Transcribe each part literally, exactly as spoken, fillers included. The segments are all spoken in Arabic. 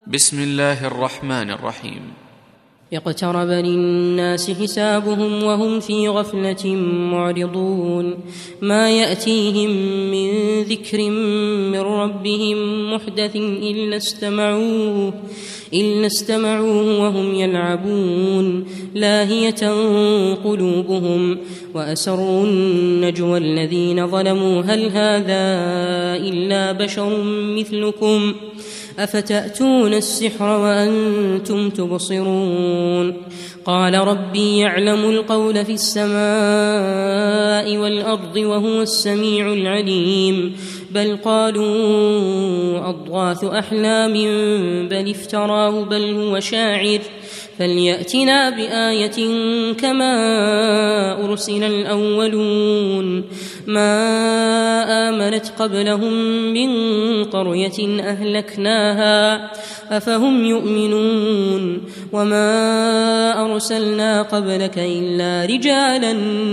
بسم الله الرحمن الرحيم. اقترب للناس حسابهم وهم في غفلة معرضون ما يأتيهم من ذكر من ربهم محدث إلا استمعوه إلا استمعوه وهم يلعبون لاهية قلوبهم وأسروا النجوى الذين ظلموا هل هذا إلا بشر مثلكم أفتأتون السحر وأنتم تبصرون قال ربي يعلم القول في السماء والأرض وهو السميع العليم بل قالوا أضغاث أحلام بل افتراه بل هو شاعر فليأتنا بآية كما أرسل الأولون ما آمنت قبلهم من قرية أهلكناها أفهم يؤمنون وما أرسلنا قبلك إلا رجالا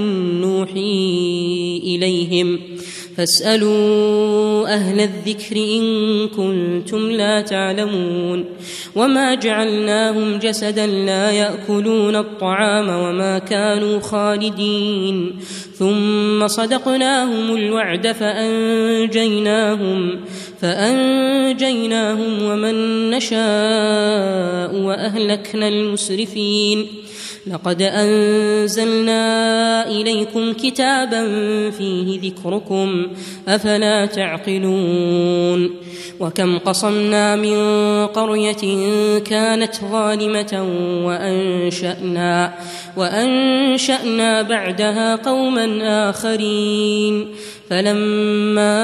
نوحي إليهم فاسألوا أهل الذكر إن كنتم لا تعلمون وما جعلناهم جسدا لا يأكلون الطعام وما كانوا خالدين ثم صدقناهم الوعد فأنجيناهم فأنجيناهم ومن نشاء وأهلكنا المسرفين لقد أنزلنا إليكم كتابا فيه ذكركم أفلا تعقلون وكم قصمنا من قرية كانت ظالمة وأنشأنا, وأنشأنا بعدها قوما آخرين فلما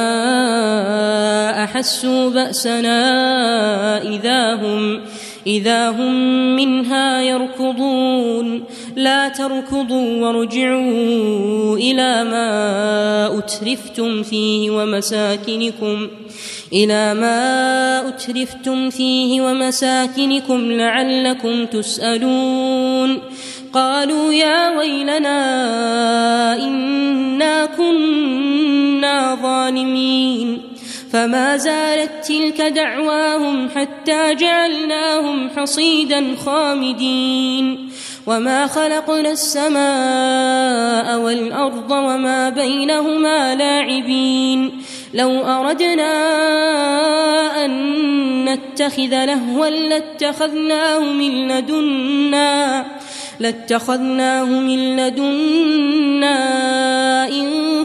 أحسوا بأسنا إذا هم إذا هم منها يركضون لا تركضوا وارجعوا إلى ما أترفتم فيه ومساكنكم إلى ما أترفتم فيه ومساكنكم لعلكم تسألون قالوا يا ويلنا إنا كنا ظالمين فما زالت تلك دعواهم حتى جعلناهم حصيدا خامدين وما خلقنا السماء والأرض وما بينهما لاعبين لو أردنا أن نتخذ لهوا لاتخذناه من لدنا لاتخذناه من لدنا إن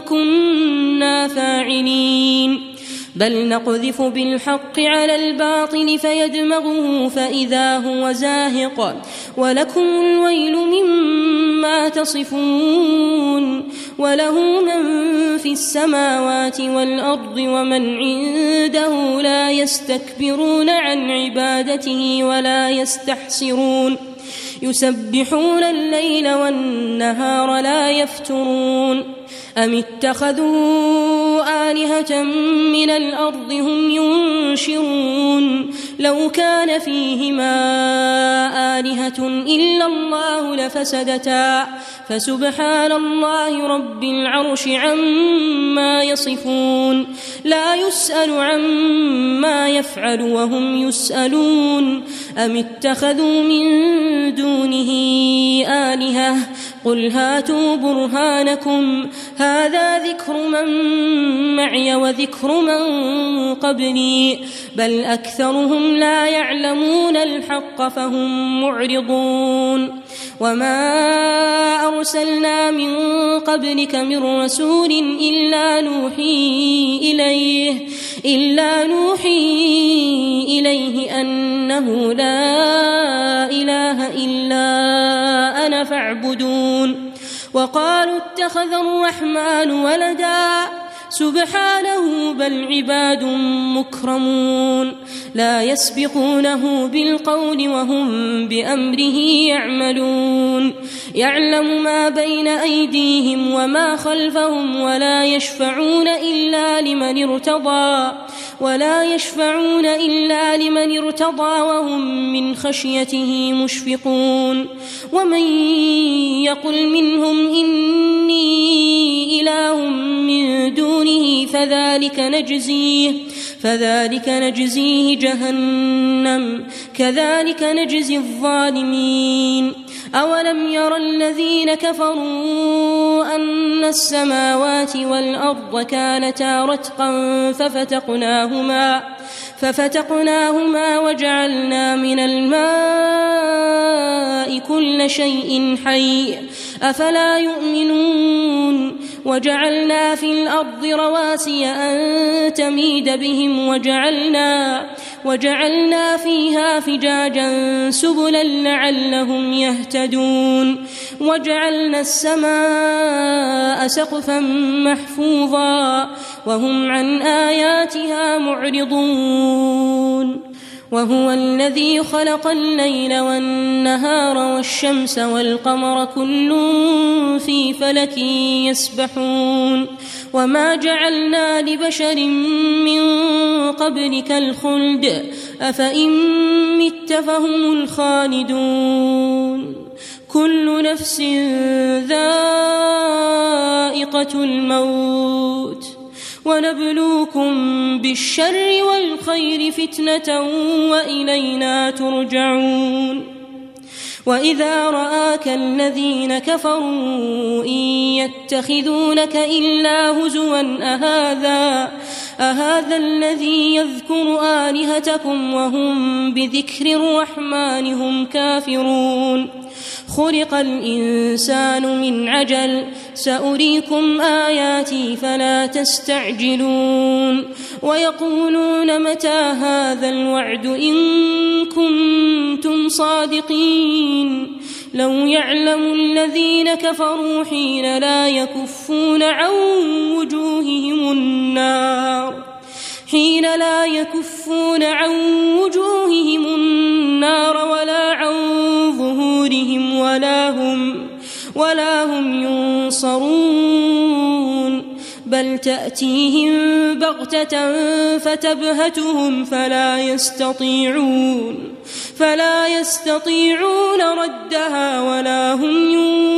كنا فاعلين بل نقذف بالحق على الباطل فيدمغه فإذا هو زاهق ولكم الويل مما تصفون وله من في السماوات والأرض ومن عنده لا يستكبرون عن عبادته ولا يستحسرون يسبحون الليل والنهار لا يفترون أم اتخذوا آلهة من الأرض هم ينشرون لو كان فيهما آلهة إلا الله لفسدتا فسبحان الله رب العرش عما يصفون لا يسأل عما يفعل وهم يسألون أم اتخذوا من دونه آلهة قل هاتوا برهانكم هذا ذكر من معي وذكر من قبلي بل أكثرهم لا يعلمون الحق فهم معرضون وما أرسلنا من قبلك من رسول إلا نوحي إليه إلا نوحي إليه أنه لا إله إلا أنا فاعبدون وقالوا اتخذ الرحمن ولدا سبحانه بل عباد مكرمون لا يسبقونه بالقول وهم بأمره يعملون يعلم ما بين أيديهم وما خلفهم ولا يشفعون إلا لمن ارتضى ولا يشفعون إلا لمن ارتضى وهم من خشيته مشفقون ومن يقل منهم إني إله من دونه فذلك نجزيه فذلك نجزيه جهنم كذلك نجزي الظالمين. أولم ير الذين كفروا أن السماوات والأرض كانتا رتقا ففتقناهما ففتقناهما وجعلنا من الماء كل شيء حي أفلا يؤمنون. وجعلنا في الأرض رواسي أن تميد بهم وجعلنا, وجعلنا فيها فجاجا سبلا لعلهم يهتدون. وجعلنا السماء سقفا محفوظا وهم عن آياتها معرضون. وهو الذي خلق الليل والنهار والشمس والقمر كل في فلك يسبحون. وما جعلنا لبشر من قبلك الخلد أفإن مت فهم الخالدون. كل نفس ذائقة الموت ونبلوكم بالشر والخير فتنة وإلينا ترجعون. وإذا رآك الذين كفروا إن يتخذونك إلا هزوا أهذا, أهذا الذي يذكر آلهتكم وهم بذكر الرحمن هم كافرون. خلق الإنسان من عجل سأريكم آياتي فلا تستعجلون. ويقولون متى هذا الوعد إن كنتم صادقين. لو يعلم الذين كفروا حين لا يكفون عن وجوههم النار حين لا يكفون عن وجوههم النار ولا عن ظهورهم ولا هم, ولا هم ينصرون. بل تأتيهم بغتة فتبهتهم فلا يستطيعون فلا يستطيعون ردها ولا هم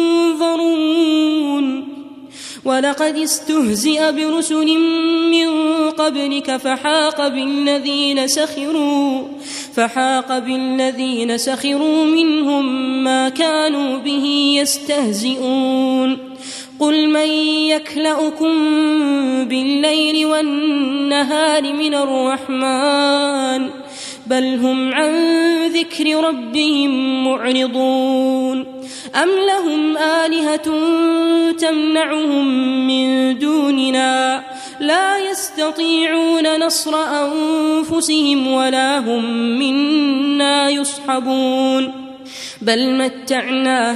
ينظرون. ولقد استهزئ برسل من قبلك فحاق بالذين سخروا فحاق بالذين سخروا منهم ما كانوا به يستهزئون. قل من يكلؤكم بالليل والنهار من الرحمن بل هم عن ذكر ربهم معرضون. أم لهم آلهة تمنعهم من دوننا لا يستطيعون نصر أنفسهم ولا هم منا يصحبون. بل متعنا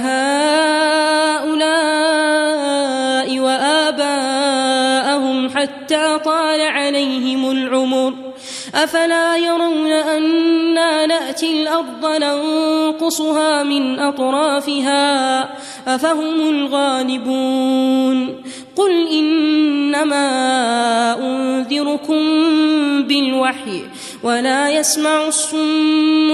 هؤلاء وآباءهم حتى طال عليهم العمر أفلا يرون أنا نأتي الأرض ننقصها من أطرافها أفهم الغالبون. قل إنما أنذركم بالوحي ولا يسمع الصم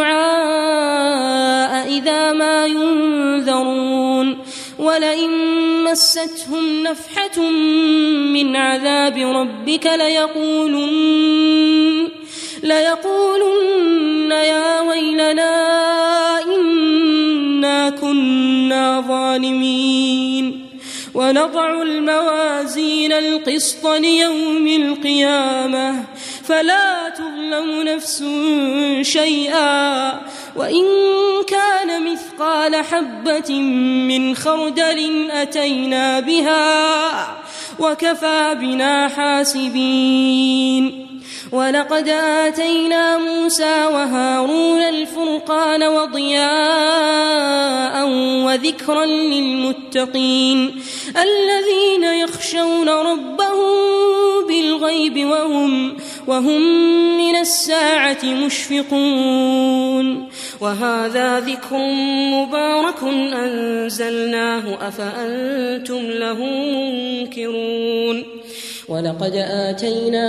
الدعاء إذا ما ينذرون. ولئن مستهم نفحة من عذاب ربك ليقولن, ليقولن يا ويلنا إنا كنا ظالمين. ونضع الموازين القسط ليوم القيامة فلا تظلم نفس شيئا وإن كان مثقال حبة من خردل أتينا بها وكفى بنا حاسبين. ولقد آتينا موسى وهارون الفرقان وضياء وذكرا للمتقين الذين يخشون ربهم بالغيب وهم, وهم من الساعة مشفقون. وهذا ذكر مبارك أنزلناه أفأنتم له منكرون. ولقد آتينا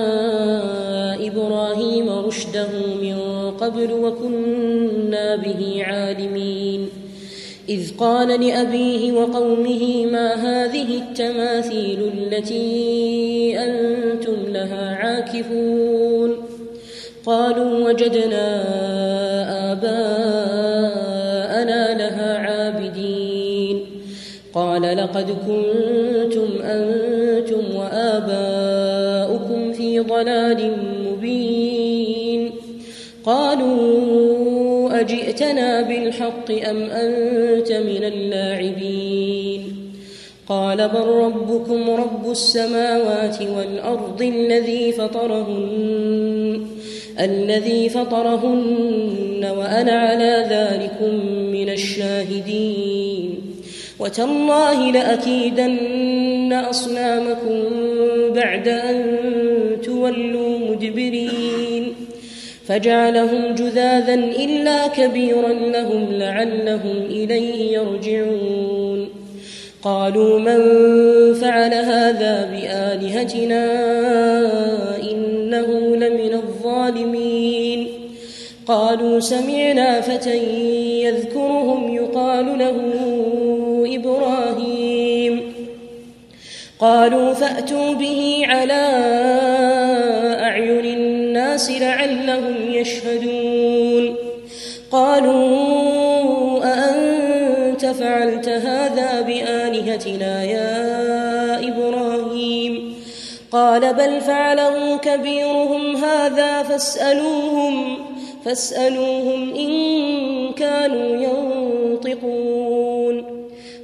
إبراهيم رشده من قبل وكنا به عالمين. إذ قال لأبيه وقومه ما هذه التماثيل التي أنتم لها عاكفون قالوا وجدنا آباءنا لها عابدين قال لقد كنتم أنتم وآباؤكم في ضلال مبين قالوا أجئتنا بالحق أم أنت من اللاعبين قال بل ربكم رب السماوات والأرض الذي فطرهن الذي فطرهن وأنا على ذلكم من الشاهدين وتالله لأكيدن أصنامكم بعد أن تولوا مدبرين فجعلهم جذاذا إلا كبيرا لهم لعلهم إليه يرجعون قالوا من فعل هذا بآلهتنا إنه لمن الظالمين قالوا سمعنا فتى يذكرهم يقال له إبراهيم قالوا فأتوا به على أعين الناس لعلهم يشهدون قالوا أأنت فعلت هذا بآلهتنا يا إبراهيم قال بل فعله كبيرهم هذا فاسألوهم فاسألوهم إن كانوا ينطقون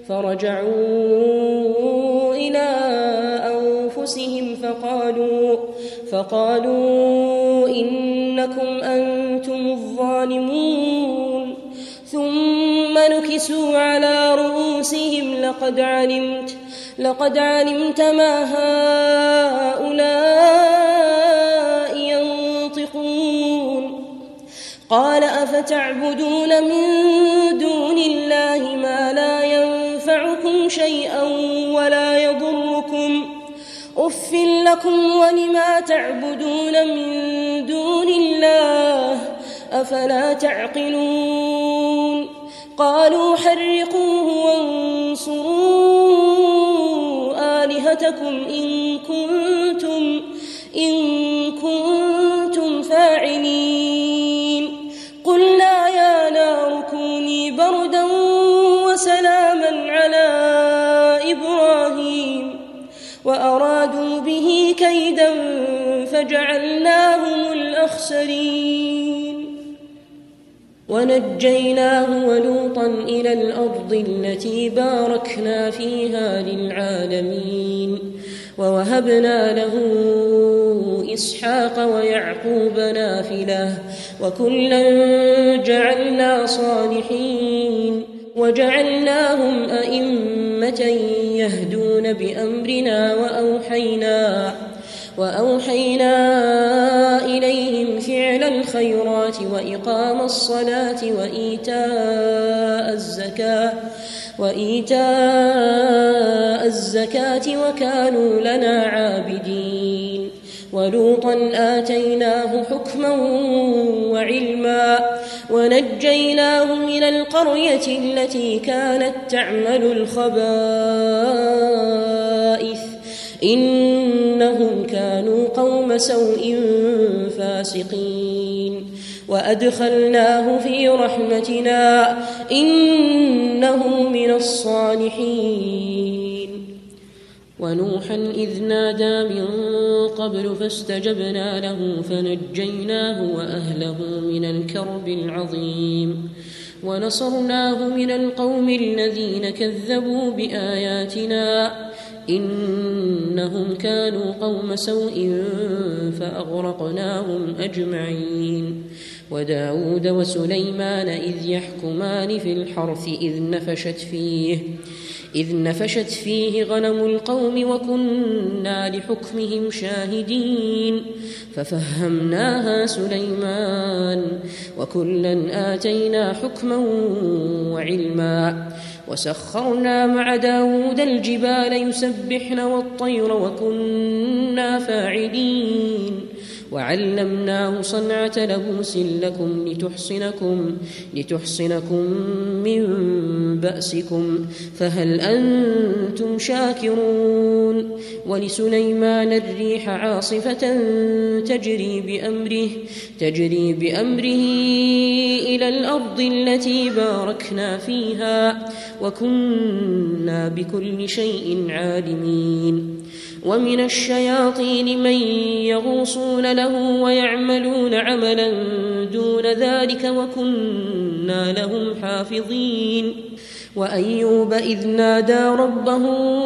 فرجعوا إلى أنفسهم فقالوا فقالوا إنكم أنتم الظالمون ثم نكسوا على رؤوسهم لقد علمت لقد علمت ما هؤلاء ينطقون قال أفتعبدون من دون الله ما لا ينفعكم شيئا ولا يضركم أف لكم ولما تعبدون من دون الله أفلا تعقلون قالوا حرقوه وانصروا آلهتكم إن كنتم إن كنتم فاعلين قلنا يا نار كوني بردا وسلاما على إبراهيم وأرادوا به كيدا فجعلناهم الأخسرين ونجيناه ولوطا إلى الأرض التي باركنا فيها للعالمين ووهبنا له إسحاق ويعقوب نافلة وكلا جعلنا صالحين وجعلناهم أئمة يهدون بأمرنا وأوحينا وأوحينا إليهم فعل الخيرات وإقام الصلاة وإيتاء الزكاة وإيتاء الزكاة وكانوا لنا عابدين ولوطا آتيناه حكما وعلما ونجيناه من القرية التي كانت تعمل الخبائث إنهم كانوا قوم سوء فاسقين وأدخلناه في رحمتنا إنه من الصالحين ونوحا إذ نادى من قبل فاستجبنا له فنجيناه وأهله من الكرب العظيم ونصرناه من القوم الذين كذبوا بآياتنا إنهم كانوا قوم سوء فأغرقناهم أجمعين وداود وسليمان إذ يحكمان في الحرث إذ نفشت فيه إذ نفشت فيه غنم القوم وكنا لحكمهم شاهدين ففهمناها سليمان وكلا آتينا حكما وعلما وسخرنا مع داود الجبال يسبحن والطير وكنا فاعلين وعلمناه صنعة لبوس لكم لتحصنكم, لتحصنكم من بأسكم فهل أنتم شاكرون ولسليمان الريح عاصفة تجري بأمره, تجري بأمره إلى الأرض التي باركنا فيها وكنا بكل شيء عالمين ومن الشياطين من يغوصون له ويعملون عملا دون ذلك وكنا لهم حافظين وأيوب إذ نادى ربه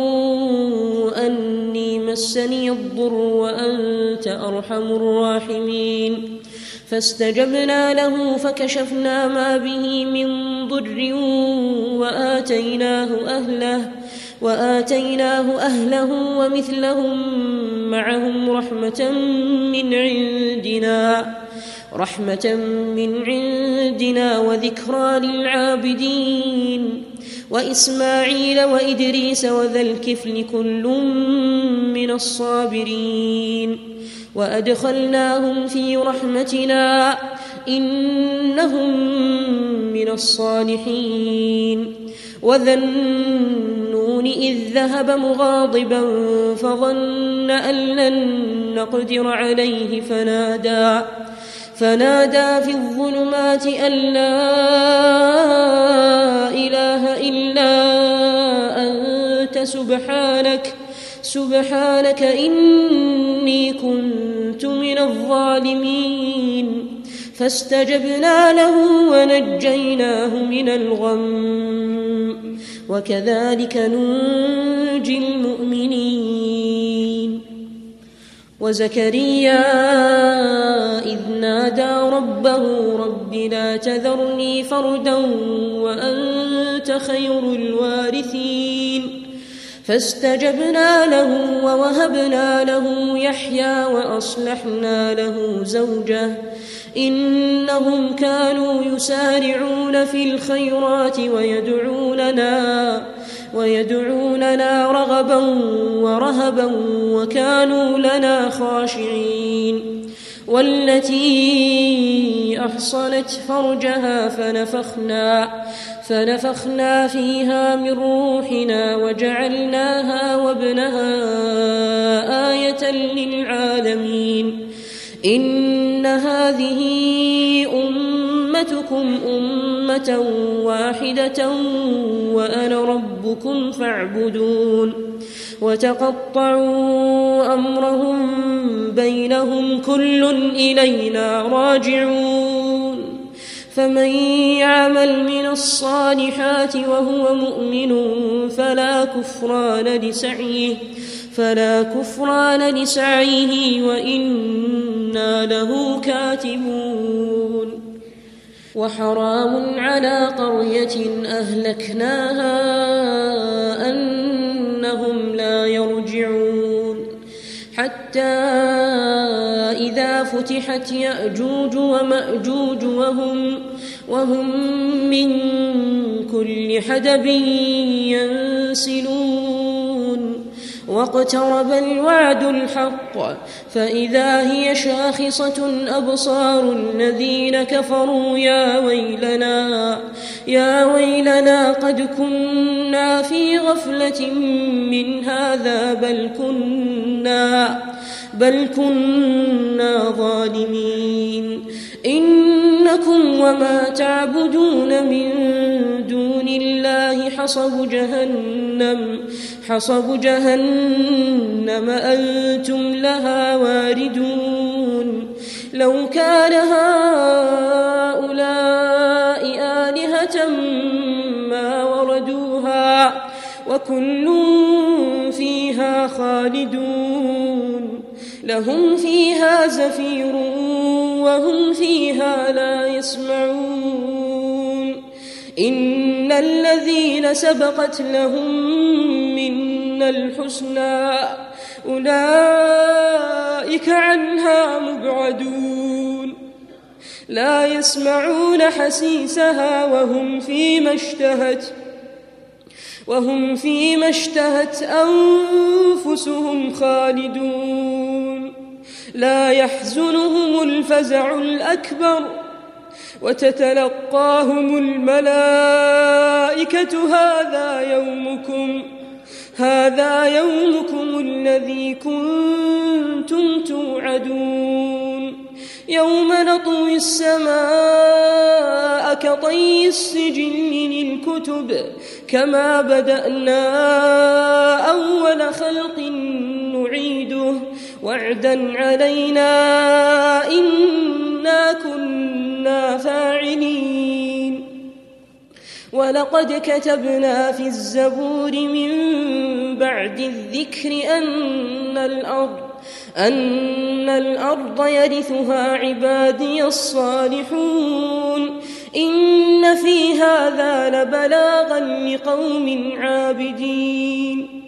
أني مسني الضر وأنت أرحم الراحمين فاستجبنا له فكشفنا ما به من ضر وآتيناه أهله وآتيناه أهله ومثلهم معهم رحمة من عندنا رحمة من عندنا وذكرى للعابدين وإسماعيل وإدريس وذا الكفل كل من الصابرين وأدخلناهم في رحمتنا إنهم من الصالحين وذا النون إذ ذهب مغاضبا فظن أن لن نقدر عليه فنادى فنادى في الظلمات أن لا إله إلا أنت سبحانك سبحانك إني كنت من الظالمين فاستجبنا له ونجيناه من الغم وكذلك ننجي المؤمنين وزكريا إذ نادى ربه رب لا تذرني فردا وأنت خير الوارثين فاستجبنا له ووهبنا له يحيى وأصلحنا له زوجه إنهم كانوا يسارعون في الخيرات ويدعوننا ويدعوننا رغبا ورهبا وكانوا لنا خاشعين والتي أحصنت فرجها فنفخنا فنفخنا فيها من روحنا وجعلناها وابنها آية للعالمين إن هذه أمتكم أمة واحدة وأنا ربكم فاعبدون وتقطعوا أمرهم بينهم كل إلينا راجعون فمن يعمل من الصالحات وهو مؤمن فلا كفران لسعيه فلا كفران لسعيه وإنا له كاتبون وحرام على قرية أهلكناها أنهم لا يرجعون حتى إذا فتحت يأجوج ومأجوج وهم, وهم من كل حدب ينسلون واقترب الوعد الحق فإذا هي شاخصة أبصار الذين كفروا يا ويلنا يا ويلنا قد كنا في غفلة من هذا بل كنا بل كنا ظالمين إنكم وما تعبدون من دون الله حصب جهنم حصب جهنم أنتم لها واردون لو كان هؤلاء آلهة ما وردوها وكل فيها خالدون لهم فيها زفير وهم فيها لا يسمعون إن الذين سبقت لهم منا الحسنى أولئك عنها مبعدون لا يسمعون حسيسها وهم فيما اشتهت وهم فيما اشتهت أنفسهم خالدون لا يحزنهم الفزع الأكبر وتتلقاهم الملائكة هذا يومكم هذا يومكم الذي كنتم توعدون يوم نطوي السماء كطي السجل للكتب كما بدأنا أول خلق نعيده وعدا علينا إنا كنا فاعلين ولقد كتبنا في الزبور من بعد الذكر أن الأرض أن الأرض يرثها عبادي الصالحون إن في هذا لبلاغا لقوم عابدين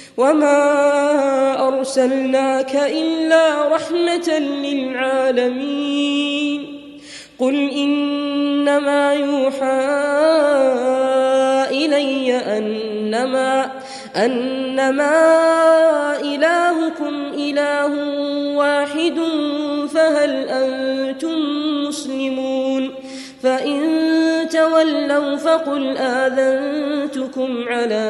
وما أرسلناك إلا رحمة للعالمين قل إنما يوحى إلي أنما أنما إلهكم إله واحد فهل أنتم مسلمون فإن تولوا فقل آذنتكم على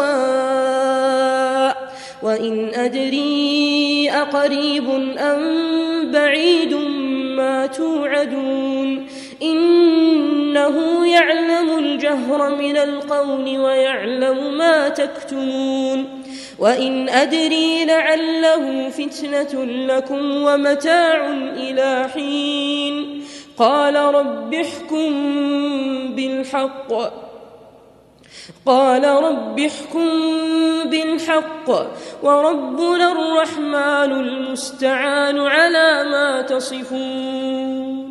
سواء وإن أدري أقريب أم بعيد ما توعدون إنه يعلم الجهر من القول ويعلم ما تكتمون وإن أدري لعله فتنة لكم ومتاع إلى حين قال رب احكم بالحق قال رب احكم بالحق وربنا الرحمن المستعان على ما تصفون.